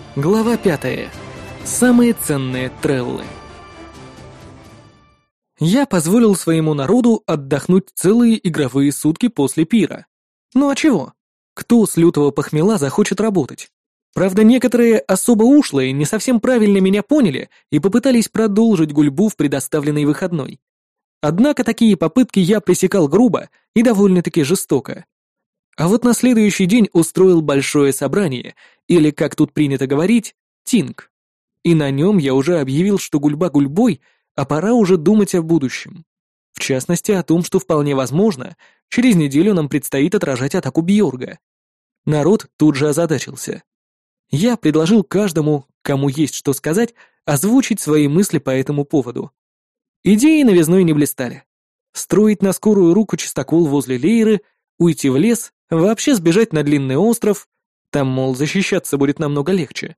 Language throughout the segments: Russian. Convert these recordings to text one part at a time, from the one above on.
Глава 5. Самые ценные треллы. Я позволил своему народу отдохнуть целые игровые сутки после пира. Ну а чего? Кто с лютого похмела захочет работать? Правда, некоторые особо ушлые не совсем правильно меня поняли и попытались продолжить гульбу в предоставленный выходной. Однако такие попытки я пресекал грубо и довольно-таки жестоко. А вот на следующий день устроил большое собрание, или, как тут принято говорить, тинг. И на нем я уже объявил, что гульба гульбой, а пора уже думать о будущем. В частности, о том, что вполне возможно, через неделю нам предстоит отражать атаку Бьорга. Народ тут же озадачился. Я предложил каждому, кому есть что сказать, озвучить свои мысли по этому поводу. Идеи новизной не блистали. Строить на скорую руку чистокол возле Лейры, уйти в лес, вообще сбежать на длинный остров, там, мол, защищаться будет намного легче.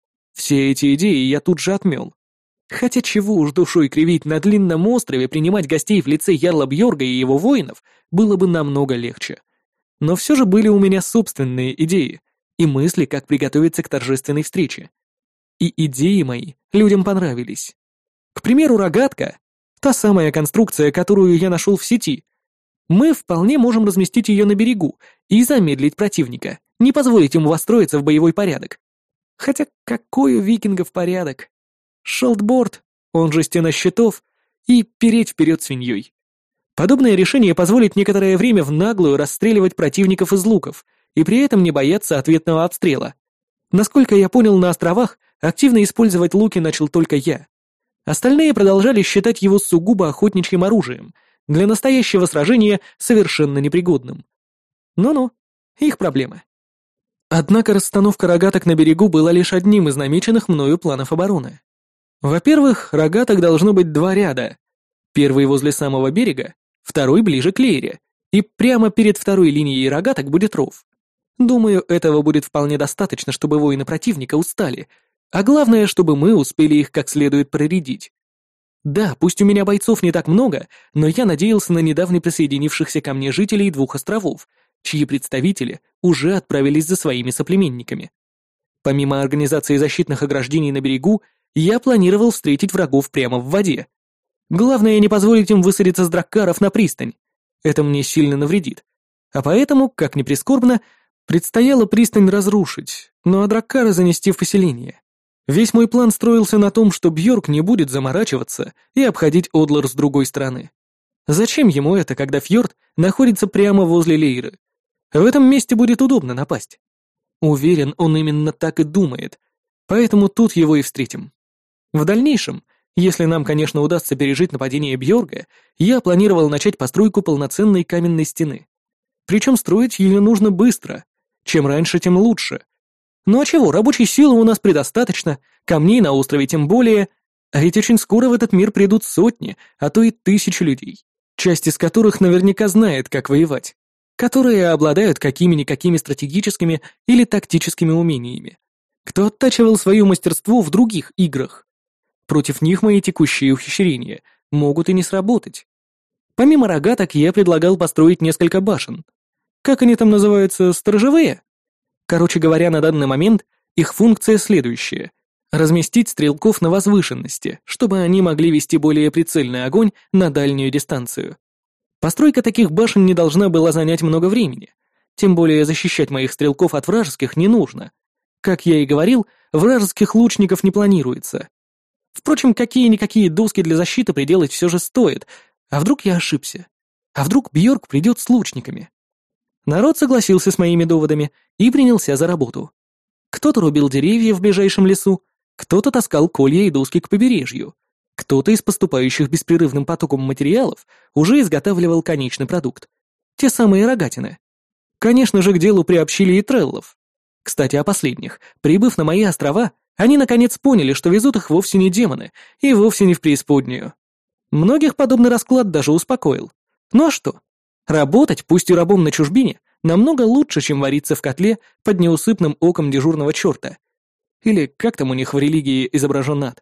Все эти идеи я тут же отмел. Хотя чего уж душой кривить, на длинном острове принимать гостей в лице Ярла Бьорга и его воинов было бы намного легче. Но все же были у меня собственные идеи и мысли, как приготовиться к торжественной встрече. И идеи мои людям понравились. К примеру, рогатка, та самая конструкция, которую я нашел в сети. Мы вполне можем разместить ее на берегу и замедлить противника, не позволить ему востроиться в боевой порядок. Хотя какой у викингов порядок? Шолдборд, он же стена щитов, и переть вперед свиньей. Подобное решение позволит некоторое время в наглую расстреливать противников из луков и при этом не бояться ответного обстрела. Насколько я понял, на островах активно использовать луки начал только я. Остальные продолжали считать его сугубо охотничьим оружием, для настоящего сражения совершенно непригодным. Ну-ну, их проблемы. Однако расстановка рогаток на берегу была лишь одним из намеченных мною планов обороны. Во-первых, рогаток должно быть два ряда. Первый возле самого берега, второй ближе к Лейре, и прямо перед второй линией рогаток будет ров. Думаю, этого будет вполне достаточно, чтобы воины противника устали, а главное, чтобы мы успели их как следует проредить. Да, пусть у меня бойцов не так много, но я надеялся на недавно присоединившихся ко мне жителей двух островов, чьи представители уже отправились за своими соплеменниками. Помимо организации защитных ограждений на берегу, я планировал встретить врагов прямо в воде. Главное, не позволить им высадиться с драккаров на пристань. Это мне сильно навредит. А поэтому, как ни прискорбно, предстояло пристань разрушить, ну а драккары занести в поселение. Весь мой план строился на том, что Бьорк не будет заморачиваться и обходить Одлар с другой стороны. Зачем ему это, когда фьорд находится прямо возле Лейры? В этом месте будет удобно напасть. Уверен, он именно так и думает, поэтому тут его и встретим. В дальнейшем, если нам, конечно, удастся пережить нападение Бьорга, я планировал начать постройку полноценной каменной стены. Причем строить ее нужно быстро. Чем раньше, тем лучше. Ну а чего, рабочей силы у нас предостаточно, камней на острове тем более, а ведь очень скоро в этот мир придут сотни, а то и тысячи людей, часть из которых наверняка знает, как воевать, которые обладают какими-никакими стратегическими или тактическими умениями, кто оттачивал свое мастерство в других играх. Против них мои текущие ухищрения могут и не сработать. Помимо рогаток я предлагал построить несколько башен. Как они там называются, сторожевые? Короче говоря, на данный момент их функция следующая: разместить стрелков на возвышенности, чтобы они могли вести более прицельный огонь на дальнюю дистанцию. Постройка таких башен не должна была занять много времени, тем более защищать моих стрелков от вражеских не нужно. Как я и говорил, вражеских лучников не планируется. Впрочем, какие-никакие доски для защиты приделать все же стоит, а вдруг я ошибся? А вдруг Бьорк придет с лучниками? Народ согласился с моими доводами и принялся за работу. Кто-то рубил деревья в ближайшем лесу, кто-то таскал колья и доски к побережью, кто-то из поступающих беспрерывным потоком материалов уже изготавливал конечный продукт. Те самые рогатины. Конечно же, к делу приобщили и треллов. Кстати, о последних. Прибыв на мои острова, они наконец поняли, что везут их вовсе не демоны и вовсе не в преисподнюю. Многих подобный расклад даже успокоил. Ну а что? Работать, пусть и рабом на чужбине, намного лучше, чем вариться в котле под неусыпным оком дежурного черта. Или как там у них в религии изображен ад.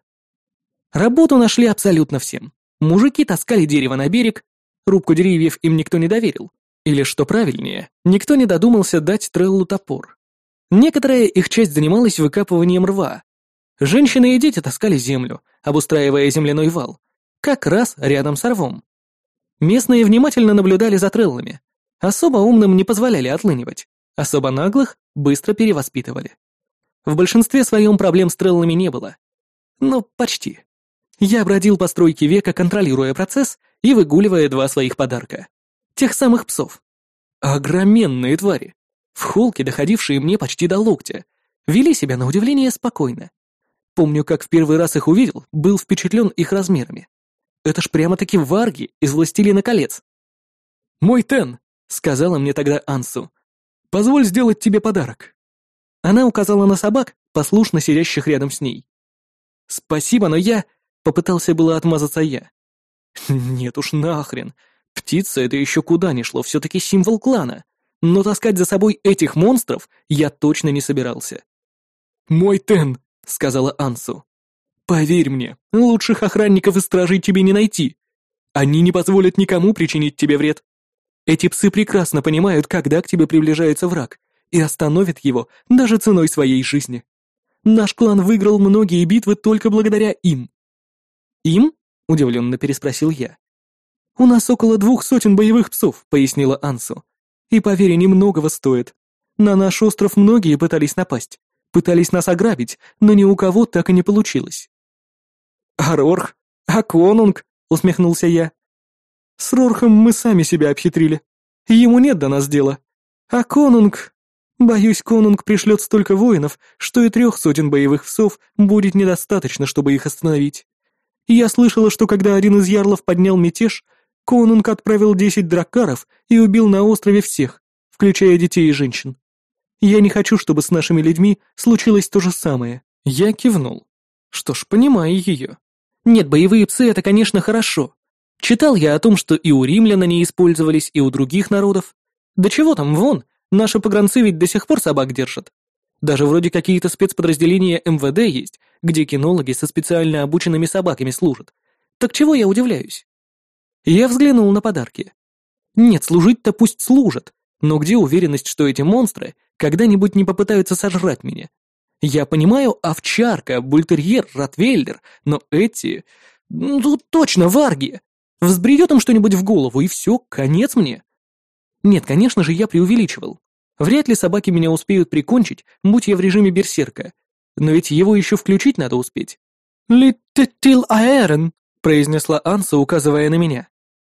Работу нашли абсолютно всем. Мужики таскали дерево на берег, рубку деревьев им никто не доверил. Или, что правильнее, никто не додумался дать треллу топор. Некоторая их часть занималась выкапыванием рва. Женщины и дети таскали землю, обустраивая земляной вал, как раз рядом с рвом. Местные внимательно наблюдали за треллами. Особо умным не позволяли отлынивать, особо наглых быстро перевоспитывали. В большинстве своем проблем с треллами не было. Но почти. Я бродил по стройке века, контролируя процесс и выгуливая два своих подарка. Тех самых псов. Огроменные твари, в холке, доходившие мне почти до локтя, вели себя на удивление спокойно. Помню, как в первый раз их увидел, был впечатлен их размерами. Это ж прямо-таки варги из «Властелина колец». «Мой Тен», — сказала мне тогда Ансу, — «позволь сделать тебе подарок». Она указала на собак, послушно сидящих рядом с ней. «Спасибо, но я...» — попытался было отмазаться я. «Нет уж нахрен. Птица — это еще куда ни шло, все-таки символ клана. Но таскать за собой этих монстров я точно не собирался». «Мой Тен», — сказала Ансу, — «поверь мне, лучших охранников и стражей тебе не найти. Они не позволят никому причинить тебе вред. Эти псы прекрасно понимают, когда к тебе приближается враг, и остановят его даже ценой своей жизни. Наш клан выиграл многие битвы только благодаря им». «Им?» — удивленно переспросил я. «У нас около 200 боевых псов», — пояснила Ансу. «И поверь, они многого стоят. На наш остров многие пытались напасть, пытались нас ограбить, но ни у кого так и не получилось». «А Рорх? А Конунг?» — усмехнулся я. «С Рорхом мы сами себя обхитрили. Ему нет до нас дела. А Конунг... Боюсь, Конунг пришлет столько воинов, что и 300 боевых псов будет недостаточно, чтобы их остановить. Я слышала, что когда один из ярлов поднял мятеж, Конунг отправил 10 драккаров и убил на острове всех, включая детей и женщин. Я не хочу, чтобы с нашими людьми случилось то же самое». Я кивнул. Что ж, понимаю ее. Нет, боевые псы — это, конечно, хорошо. Читал я о том, что и у римлян они использовались, и у других народов. Да чего там, вон, наши погранцы ведь до сих пор собак держат. Даже вроде какие-то спецподразделения МВД есть, где кинологи со специально обученными собаками служат. Так чего я удивляюсь? Я взглянул на подарки. Нет, служить-то пусть служат, но где уверенность, что эти монстры когда-нибудь не попытаются сожрать меня? Я понимаю, овчарка, бультерьер, ротвейлер, но эти... Ну, точно, варги! Взбредет им что-нибудь в голову, и все, конец мне. Нет, конечно же, я преувеличивал. Вряд ли собаки меня успеют прикончить, будь я в режиме берсерка. Но ведь его еще включить надо успеть. «Литтил аэрен», — произнесла Анса, указывая на меня.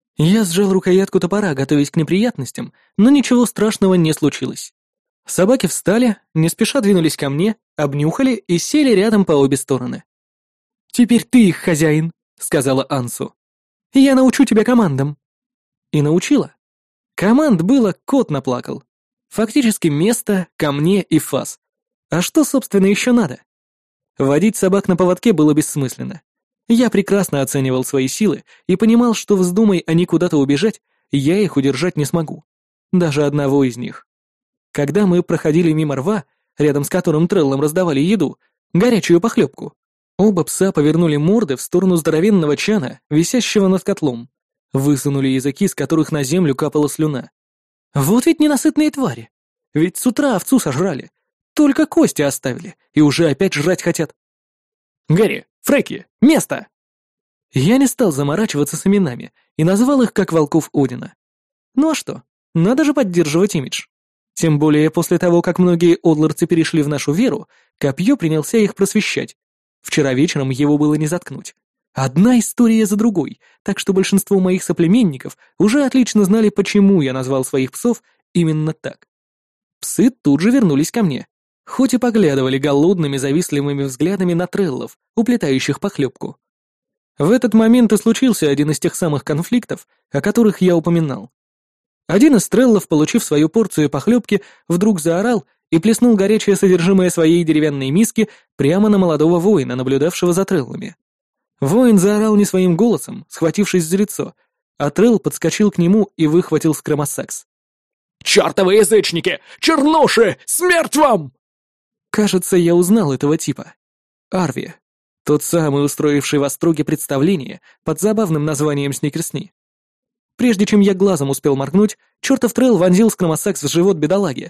Я сжал рукоятку топора, готовясь к неприятностям, но ничего страшного не случилось. Собаки встали, не спеша двинулись ко мне, обнюхали и сели рядом по обе стороны. «Теперь ты их хозяин», — сказала Ансу. «Я научу тебя командам». И научила. Команд было, кот наплакал. Фактически место, ко мне и фас. А что, собственно, еще надо? Водить собак на поводке было бессмысленно. Я прекрасно оценивал свои силы и понимал, что вздумай они куда-то убежать, я их удержать не смогу. Даже одного из них. Когда мы проходили мимо рва, рядом с которым треллам раздавали еду, горячую похлебку, оба пса повернули морды в сторону здоровенного чана, висящего над котлом. Высунули языки, с которых на землю капала слюна. Вот ведь ненасытные твари. Ведь с утра овцу сожрали. Только кости оставили, и уже опять жрать хотят. «Гэри, Фреки, место!» Я не стал заморачиваться с именами и назвал их как волков Одина. Ну а что, надо же поддерживать имидж. Тем более после того, как многие одларцы перешли в нашу веру, Копье принялся их просвещать. Вчера вечером его было не заткнуть. Одна история за другой, так что большинство моих соплеменников уже отлично знали, почему я назвал своих псов именно так. Псы тут же вернулись ко мне, хоть и поглядывали голодными, завистливыми взглядами на треллов, уплетающих похлебку. В этот момент и случился один из тех самых конфликтов, о которых я упоминал. Один из треллов, получив свою порцию похлебки, вдруг заорал и плеснул горячее содержимое своей деревянной миски прямо на молодого воина, наблюдавшего за треллами. Воин заорал не своим голосом, схватившись за лицо, а трелл подскочил к нему и выхватил скромосакс. «Чёртовы язычники! Чернуши! Смерть вам!» Кажется, я узнал этого типа. Арви. Тот самый, устроивший в Остроге представление под забавным названием «Сникерсни». Прежде чем я глазом успел моргнуть, чертов трелл вонзил скромосакс в живот бедолаги.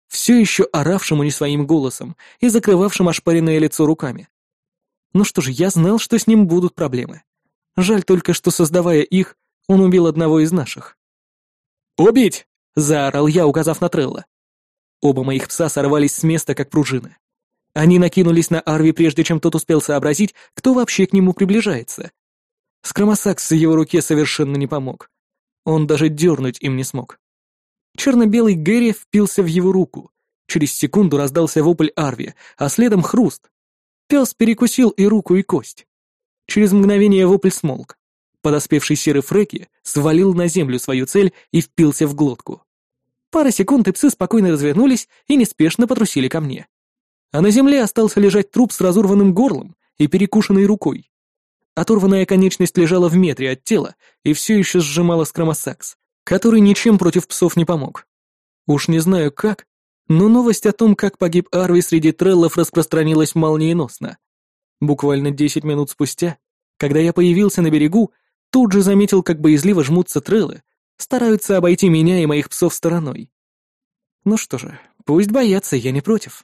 все еще оравшему не своим голосом и закрывавшим ошпаренное лицо руками. Ну что же, я знал, что с ним будут проблемы. Жаль только, что, создавая их, он убил одного из наших. «Убить!» — заорал я, указав на Трелла. Оба моих пса сорвались с места, как пружины. Они накинулись на Арви, прежде чем тот успел сообразить, кто вообще к нему приближается. Скромосакс в его руке совершенно не помог. Он даже дернуть им не смог. Черно-белый Гэри впился в его руку. Через секунду раздался вопль Арви, а следом хруст. Пес перекусил и руку, и кость. Через мгновение вопль смолк. Подоспевший серый Фреки свалил на землю свою цель и впился в глотку. Пара секунд, и псы спокойно развернулись и неспешно потрусили ко мне. А на земле остался лежать труп с разорванным горлом и перекушенной рукой. Оторванная конечность лежала в метре от тела и все еще сжимала скромосакс, который ничем против псов не помог. Уж не знаю как, но новость о том, как погиб Арви среди треллов, распространилась молниеносно. Буквально 10 минут спустя, когда я появился на берегу, тут же заметил, как боязливо жмутся треллы, стараются обойти меня и моих псов стороной. Ну что же, пусть боятся, я не против.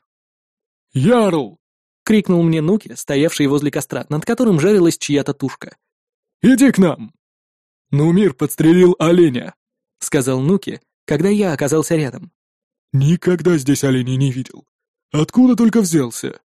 «Ярл!» — крикнул мне Нуки, стоявший возле костра, над которым жарилась чья-то тушка. «Иди к нам!» «Нумир подстрелил оленя», — сказал Нуки, когда я оказался рядом. «Никогда здесь оленей не видел. Откуда только взялся?»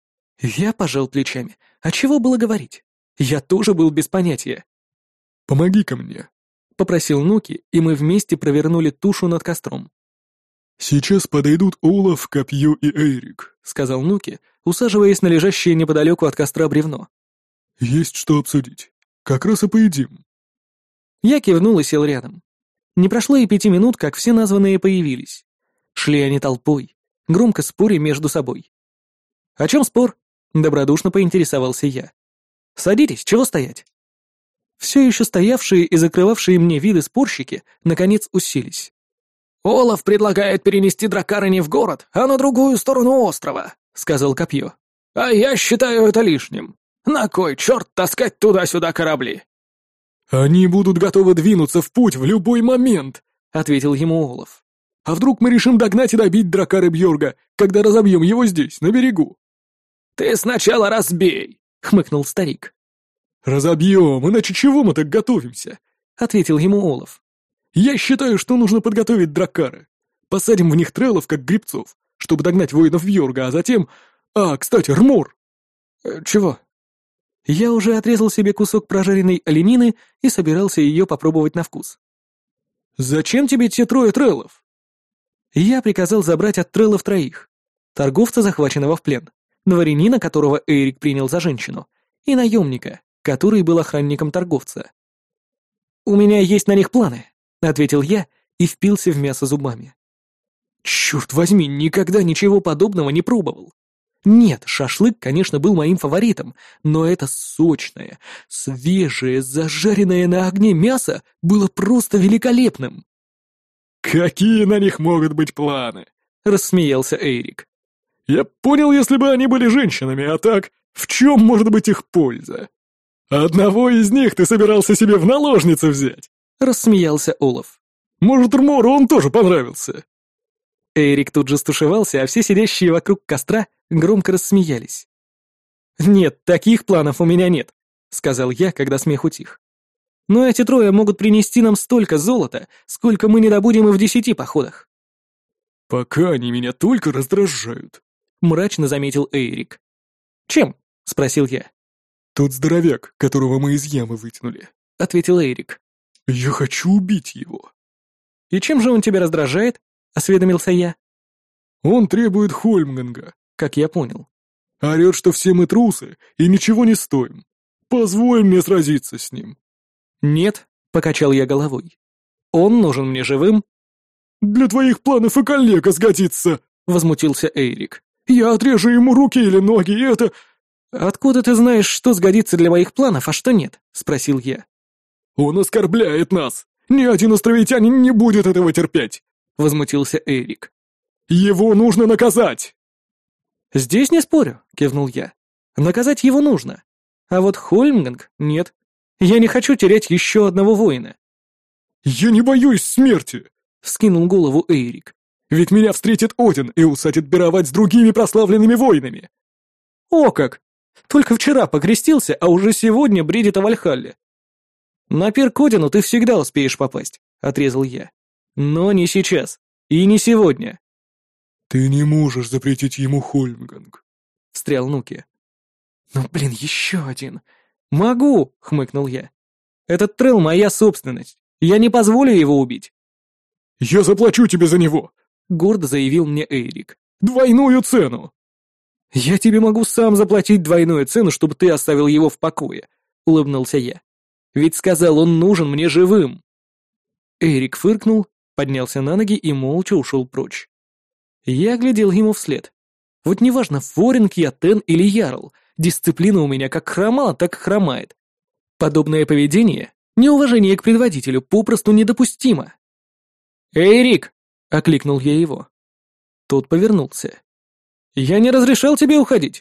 Я пожал плечами. А чего было говорить? Я тоже был без понятия. «Помоги-ка мне», — попросил Нуки, и мы вместе провернули тушу над костром. «Сейчас подойдут Олаф, Копье и Эйрик», — сказал Нуки, усаживаясь на лежащее неподалеку от костра бревно. «Есть что обсудить. Как раз и поедим». Я кивнул и сел рядом. Не прошло и 5 минут, как все названные появились. Шли они толпой, громко споря между собой. «О чем спор?» — добродушно поинтересовался я. «Садитесь, чего стоять?» Все еще стоявшие и закрывавшие мне виды спорщики наконец уселись. «Олаф предлагает перенести дракара не в город, а на другую сторону острова», — сказал Копье. «А я считаю это лишним. На кой черт таскать туда-сюда корабли?» «Они будут готовы двинуться в путь в любой момент», — ответил ему Олаф. «А вдруг мы решим догнать и добить дракара Бьорга, когда разобьем его здесь, на берегу?» «Ты сначала разбей», — хмыкнул старик. «Разобьем, иначе чего мы так готовимся?» — ответил ему Олаф. «Я считаю, что нужно подготовить дракары. Посадим в них треллов, как гребцов, чтобы догнать воинов Бьорга, а затем... А, кстати, Рмор!» «Чего?» Я уже отрезал себе кусок прожаренной оленины и собирался ее попробовать на вкус. «Зачем тебе те 3 треллов?» Я приказал забрать от треллов 3. Торговца, захваченного в плен, дворянина, которого Эйрик принял за женщину, и наемника, который был охранником торговца. «У меня есть на них планы», — ответил я и впился в мясо зубами. Черт возьми, никогда ничего подобного не пробовал. Нет, шашлык, конечно, был моим фаворитом, но это сочное, свежее, зажаренное на огне мясо было просто великолепным. «Какие на них могут быть планы?» — рассмеялся Эйрик. «Я понял, если бы они были женщинами, а так, в чем может быть их польза? Одного из них ты собирался себе в наложницы взять?» — рассмеялся Олаф. «Может, Рмору он тоже понравился?» Эйрик тут же стушевался, а все сидящие вокруг костра громко рассмеялись. «Нет, таких планов у меня нет», — сказал я, когда смех утих. «Но эти 3 могут принести нам столько золота, сколько мы не добудем и в 10 походах». «Пока они меня только раздражают», — мрачно заметил Эйрик. «Чем?» — спросил я. «Тот здоровяк, которого мы из ямы вытянули», — ответил Эйрик. «Я хочу убить его». «И чем же он тебя раздражает?» — осведомился я. «Он требует Хольмганга», как я понял. «Орет, что все мы трусы и ничего не стоим. Позволь мне сразиться с ним». «Нет», — покачал я головой. «Он нужен мне живым». «Для твоих планов и калека сгодится», — возмутился Эйрик. «Я отрежу ему руки или ноги, и это...» «Откуда ты знаешь, что сгодится для моих планов, а что нет?» — спросил я. «Он оскорбляет нас. Ни один островитянин не будет этого терпеть», — возмутился Эйрик. «Его нужно наказать!» «Здесь не спорю», — кивнул я. «Наказать его нужно. А вот Хольмганг — нет. Я не хочу терять еще одного воина». «Я не боюсь смерти», — вскинул голову Эйрик. Ведь меня встретит Один и усадит пировать с другими прославленными воинами. О как! Только вчера покрестился, а уже сегодня бредит о Вальхалле. На пир к Одину ты всегда успеешь попасть, отрезал я. Но не сейчас. И не сегодня. Ты не можешь запретить ему Хольмганг, встрял Нуки. Ну, блин, еще один. Могу, хмыкнул я. Этот трелл моя собственность. Я не позволю его убить. Я заплачу тебе за него, гордо заявил мне Эйрик. Двойную цену. Я тебе могу сам заплатить двойную цену, чтобы ты оставил его в покое, улыбнулся я. Ведь сказал, он нужен мне живым. Эйрик фыркнул, поднялся на ноги и молча ушел прочь. Я глядел ему вслед. Вот неважно, Форинг я, Тен или Ярл, дисциплина у меня как хромала, так и хромает. Подобное поведение, неуважение к предводителю, попросту недопустимо. «Эйрик!» — окликнул я его. Тот повернулся. «Я не разрешал тебе уходить».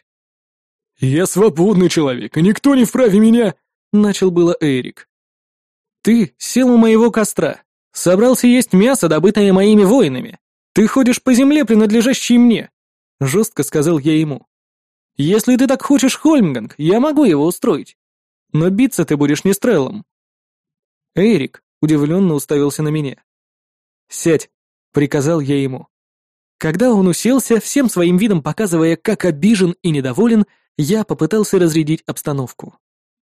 «Я свободный человек, и никто не вправе меня...» — начал было Эйрик. «Ты сел у моего костра, собрался есть мясо, добытое моими воинами. Ты ходишь по земле, принадлежащей мне», — жестко сказал я ему. «Если ты так хочешь Хольмганг, я могу его устроить. Но биться ты будешь не с Треллом». Эйрик удивленно уставился на меня. «Сядь», — приказал я ему. Когда он уселся, всем своим видом показывая, как обижен и недоволен, я попытался разрядить обстановку.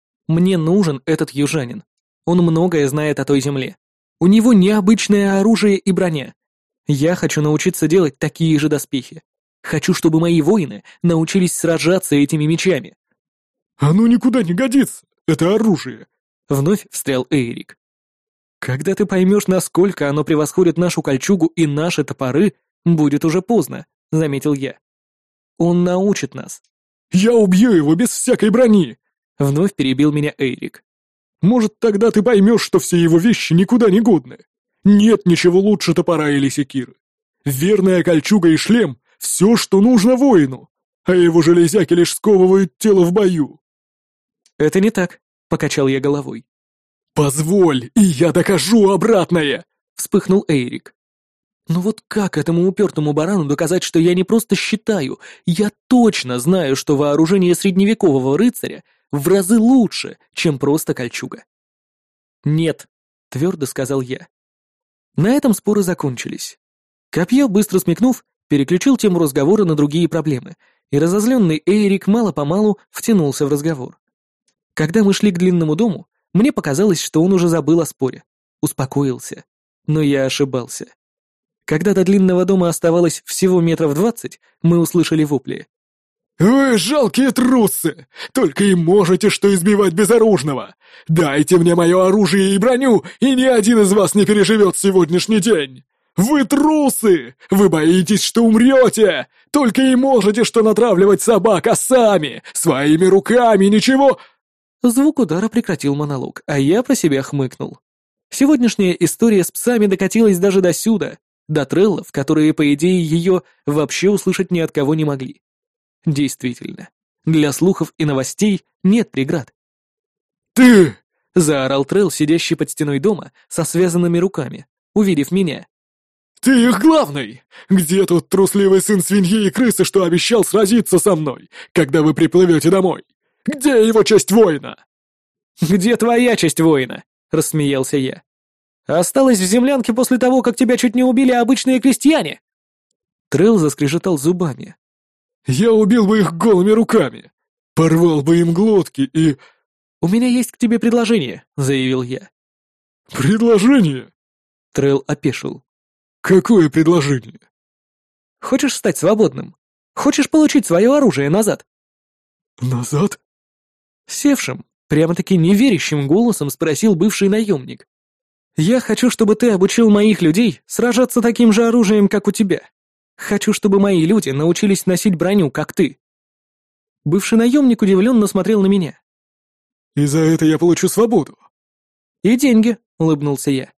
Мне нужен этот южанин. Он многое знает о той земле. У него необычное оружие и броня. Я хочу научиться делать такие же доспехи. Хочу, чтобы мои воины научились сражаться этими мечами. «Оно никуда не годится, это оружие», — вновь встрял Эйрик. «Когда ты поймешь, насколько оно превосходит нашу кольчугу и наши топоры, будет уже поздно», — заметил я. «Он научит нас». «Я убью его без всякой брони», — вновь перебил меня Эйрик. «Может, тогда ты поймешь, что все его вещи никуда не годны. Нет ничего лучше топора или секиры. Верная кольчуга и шлем — все, что нужно воину, а его железяки лишь сковывают тело в бою». «Это не так», — покачал я головой. «Позволь, и я докажу обратное!» — вспыхнул Эйрик. «Ну вот как этому упертому барану доказать, что я не просто считаю, я точно знаю, что вооружение средневекового рыцаря в разы лучше, чем просто кольчуга?» «Нет», — твердо сказал я. На этом споры закончились. Копье, быстро смекнув, переключил тему разговора на другие проблемы, и разозленный Эйрик мало-помалу втянулся в разговор. Когда мы шли к длинному дому, мне показалось, что он уже забыл о споре, успокоился. Но я ошибался. Когда до длинного дома оставалось всего 20 метров, мы услышали вопли. «Вы жалкие трусы! Только и можете что избивать безоружного! Дайте мне мое оружие и броню, и ни один из вас не переживет сегодняшний день! Вы трусы! Вы боитесь, что умрете! Только и можете что натравливать собак, а сами, своими руками, ничего...» Звук удара прекратил монолог, а я про себя хмыкнул. Сегодняшняя история с псами докатилась даже до сюда, до треллов, которые, по идее, ее вообще услышать ни от кого не могли. Действительно, для слухов и новостей нет преград. «Ты!» — заорал трелл, сидящий под стеной дома, со связанными руками, увидев меня. «Ты их главный! Где тот трусливый сын свиньи и крысы, что обещал сразиться со мной, когда вы приплывете домой? Где его честь воина?» «Где твоя честь воина?» — рассмеялся я. «Осталась в землянке после того, как тебя чуть не убили обычные крестьяне!» Трелл заскрежетал зубами. «Я убил бы их голыми руками! Порвал бы им глотки и...» «У меня есть к тебе предложение», — заявил я. «Предложение?» Трелл опешил. «Какое предложение?» «Хочешь стать свободным? Хочешь получить свое оружие назад?» «Назад?» Севшим, прямо-таки неверящим голосом спросил бывший наемник. «Я хочу, чтобы ты обучил моих людей сражаться таким же оружием, как у тебя. Хочу, чтобы мои люди научились носить броню, как ты». Бывший наемник удивленно смотрел на меня. «И за это я получу свободу?» «И деньги», — улыбнулся я.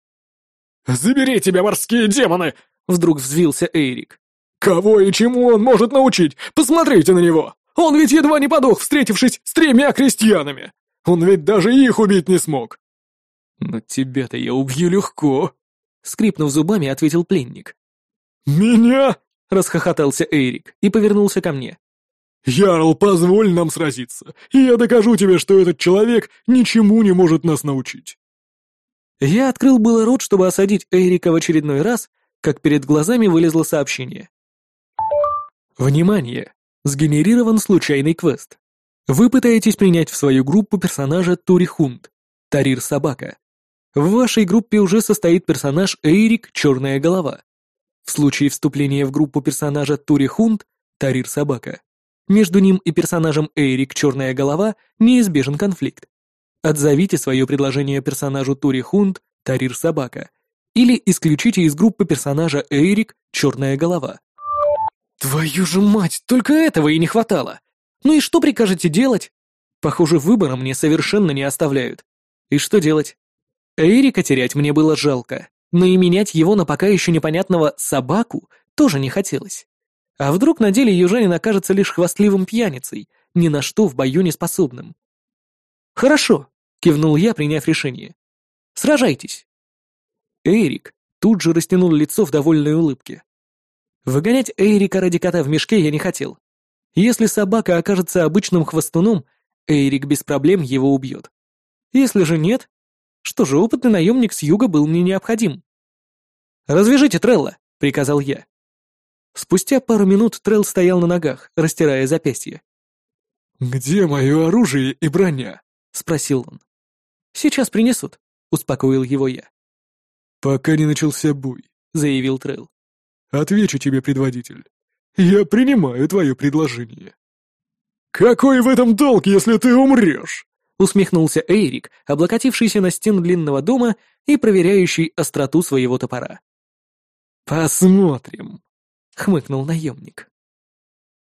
«Забери тебя, морские демоны!» — вдруг взвился Эйрик. «Кого и чему он может научить? Посмотрите на него! Он ведь едва не подох, встретившись с 3 крестьянами! Он ведь даже их убить не смог!» «Но тебя-то я убью легко!» — скрипнув зубами, ответил пленник. «Меня?» — расхохотался Эйрик и повернулся ко мне. «Ярл, позволь нам сразиться, и я докажу тебе, что этот человек ничему не может нас научить». Я открыл было рот, чтобы осадить Эйрика в очередной раз, как перед глазами вылезло сообщение. Внимание! Сгенерирован случайный квест. Вы пытаетесь принять в свою группу персонажа Турихунд, Тарир Собака. В вашей группе уже состоит персонаж Эйрик Черная Голова. В случае вступления в группу персонажа Турихунд, Тарир Собака, между ним и персонажем Эйрик Черная Голова неизбежен конфликт. Отзовите свое предложение персонажу Турихунд, Тарир Собака, или исключите из группы персонажа Эйрик Черная Голова. Твою же мать, только этого и не хватало. Ну и что прикажете делать? Похоже, выбора мне совершенно не оставляют. И что делать? Эйрика терять мне было жалко, но и менять его на пока еще непонятного собаку тоже не хотелось. А вдруг на деле южанин окажется лишь хвастливым пьяницей, ни на что в бою не способным? «Хорошо», — кивнул я, приняв решение. «Сражайтесь». Эйрик тут же растянул лицо в довольной улыбке. Выгонять Эйрика ради кота в мешке я не хотел. Если собака окажется обычным хвостуном, Эйрик без проблем его убьет. Если же нет, что же, опытный наемник с юга был мне необходим. «Развяжите Трелла», — приказал я. Спустя пару минут Трелл стоял на ногах, растирая запястье. «Где мое оружие и броня?» — спросил он. «Сейчас принесут», — успокоил его я. «Пока не начался бой», — заявил Трелл. «Отвечу тебе, предводитель. Я принимаю твое предложение». «Какой в этом толк, если ты умрешь?» — усмехнулся Эйрик, облокотившийся на стену длинного дома и проверяющий остроту своего топора. «Посмотрим», — хмыкнул наемник.